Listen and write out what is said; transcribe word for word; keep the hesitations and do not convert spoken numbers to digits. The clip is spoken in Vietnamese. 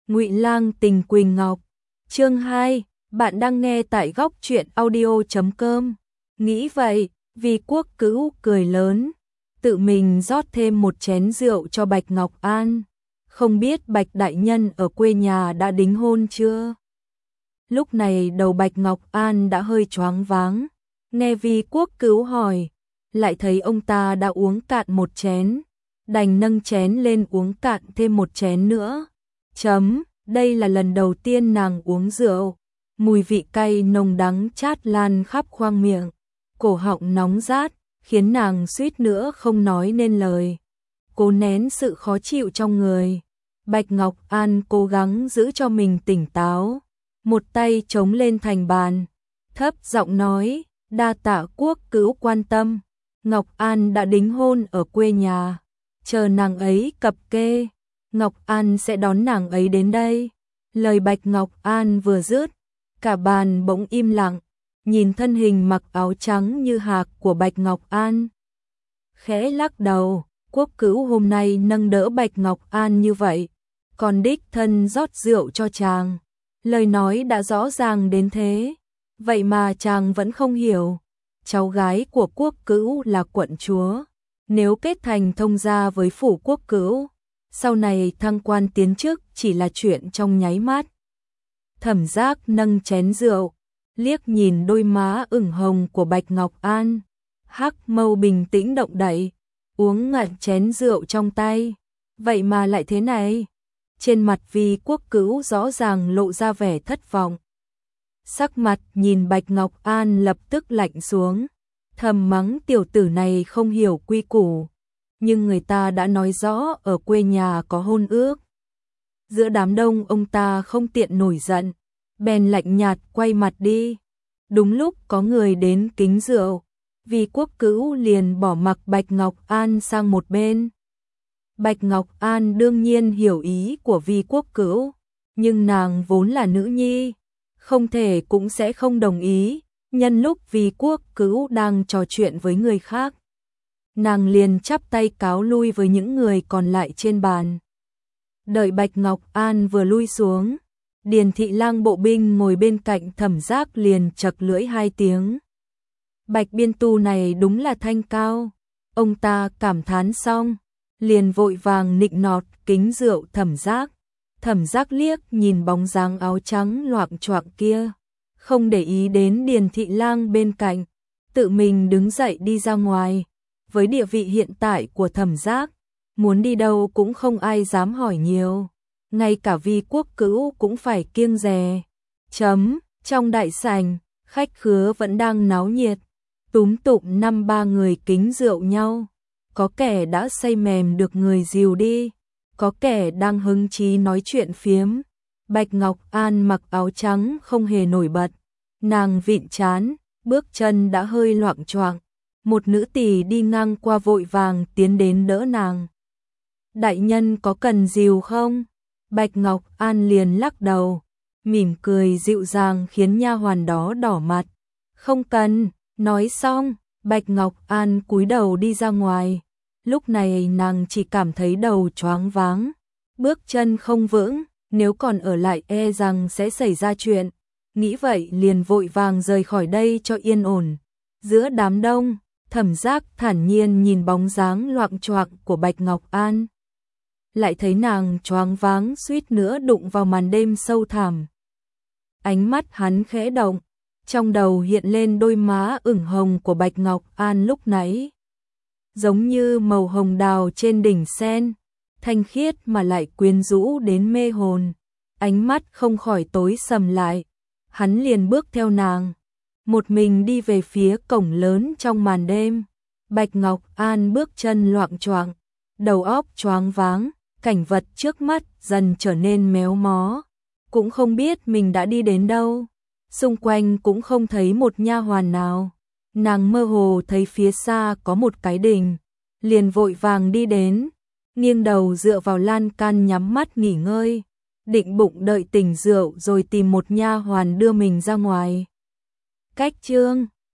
Ngụy Lang tình Quỳnh Ngọc. Chương hai, bạn đang nghe tại góc truyện audio chấm com. Nghĩ vậy, Vi Quốc Cữu cười lớn, tự mình rót thêm một chén rượu cho Bạch Ngọc An. Không biết Bạch đại nhân ở quê nhà đã đính hôn chưa? Lúc này đầu Bạch Ngọc An đã hơi choáng váng, nghe Vi Quốc Cữu hỏi, lại thấy ông ta đã uống cạn một chén, đành nâng chén lên uống cạn thêm một chén nữa. Chấm, đây là lần đầu tiên nàng uống rượu, mùi vị cay nồng đắng chát lan khắp khoang miệng, cổ họng nóng rát, khiến nàng suýt nữa không nói nên lời. Cố nén sự khó chịu trong người, Bạch Ngọc An cố gắng giữ cho mình tỉnh táo, một tay chống lên thành bàn, thấp giọng nói, đa tạ Quốc Cữu quan tâm, Ngọc An đã đính hôn ở quê nhà, chờ nàng ấy cập kê, Ngọc An sẽ đón nàng ấy đến đây. Lời Bạch Ngọc An vừa dứt, cả bàn bỗng im lặng, nhìn thân hình mặc áo trắng như hạc của Bạch Ngọc An. Khẽ lắc đầu, Quốc Cữu hôm nay nâng đỡ Bạch Ngọc An như vậy, còn đích thân rót rượu cho chàng. Lời nói đã rõ ràng đến thế, vậy mà chàng vẫn không hiểu. Cháu gái của Quốc Cữu là quận chúa, nếu kết thành thông gia với phủ Quốc Cữu, sau này thăng quan tiến chức chỉ là chuyện trong nháy mắt. Thẩm Giác nâng chén rượu, liếc nhìn đôi má ửng hồng của Bạch Ngọc An, hắc mâu bình tĩnh động đậy, uống ngạt chén rượu trong tay. Vậy mà lại thế này? Trên mặt Vi Quốc Cữu rõ ràng lộ ra vẻ thất vọng. Sắc mặt nhìn Bạch Ngọc An lập tức lạnh xuống, thầm mắng tiểu tử này không hiểu quy củ. Nhưng người ta đã nói rõ ở quê nhà có hôn ước. Giữa đám đông ông ta không tiện nổi giận, bèn lạnh nhạt quay mặt đi. Đúng lúc có người đến kính rượu, Vi Quốc Cữu liền bỏ mặc Bạch Ngọc An sang một bên. Bạch Ngọc An đương nhiên hiểu ý của Vi Quốc Cữu, nhưng nàng vốn là nữ nhi, không thể cũng sẽ không đồng ý. Nhân lúc Vi Quốc Cữu đang trò chuyện với người khác, nàng liền chắp tay cáo lui với những người còn lại trên bàn. Đợi Bạch Ngọc An vừa lui xuống, Điền Thị Lang bộ binh ngồi bên cạnh Thẩm Giác liền chật lưỡi hai tiếng. Bạch biên tu này đúng là thanh cao. Ông ta cảm thán xong, liền vội vàng nịnh nọt kính rượu Thẩm Giác. Thẩm Giác liếc nhìn bóng dáng áo trắng loạng choạng kia, không để ý đến Điền Thị Lang bên cạnh, tự mình đứng dậy đi ra ngoài. Với địa vị hiện tại của Thẩm Giác, muốn đi đâu cũng không ai dám hỏi nhiều, ngay cả Vi Quốc Cữu cũng phải kiêng dè. Chấm, trong đại sảnh, khách khứa vẫn đang náo nhiệt, túm tụm năm ba người kính rượu nhau, có kẻ đã say mềm được người dìu đi, có kẻ đang hứng chí nói chuyện phiếm. Bạch Ngọc An mặc áo trắng không hề nổi bật, nàng vịn trán, bước chân đã hơi loạng choạng. Một nữ tỳ đi ngang qua vội vàng tiến đến đỡ nàng. Đại nhân có cần dìu không? Bạch Ngọc An liền lắc đầu, mỉm cười dịu dàng khiến nha hoàn đó đỏ mặt. Không cần. Nói xong, Bạch Ngọc An cúi đầu đi ra ngoài. Lúc này nàng chỉ cảm thấy đầu choáng váng, bước chân không vững, nếu còn ở lại e rằng sẽ xảy ra chuyện. Nghĩ vậy liền vội vàng rời khỏi đây cho yên ổn. Giữa đám đông, Thẩm Giác thản nhiên nhìn bóng dáng loạng choạng của Bạch Ngọc An. Lại thấy nàng choáng váng suýt nữa đụng vào màn đêm sâu thẳm. Ánh mắt hắn khẽ động, trong đầu hiện lên đôi má ửng hồng của Bạch Ngọc An lúc nãy. Giống như màu hồng đào trên đỉnh sen, thanh khiết mà lại quyến rũ đến mê hồn. Ánh mắt không khỏi tối sầm lại, hắn liền bước theo nàng, một mình đi về phía cổng lớn trong màn đêm. Bạch Ngọc An bước chân loạng choạng, đầu óc choáng váng, cảnh vật trước mắt dần trở nên méo mó, cũng không biết mình đã đi đến đâu. Xung quanh cũng không thấy một nha hoàn nào. Nàng mơ hồ thấy phía xa có một cái đình, liền vội vàng đi đến, nghiêng đầu dựa vào lan can nhắm mắt nghỉ ngơi, định bụng đợi tỉnh rượu rồi tìm một nha hoàn đưa mình ra ngoài. Cách chương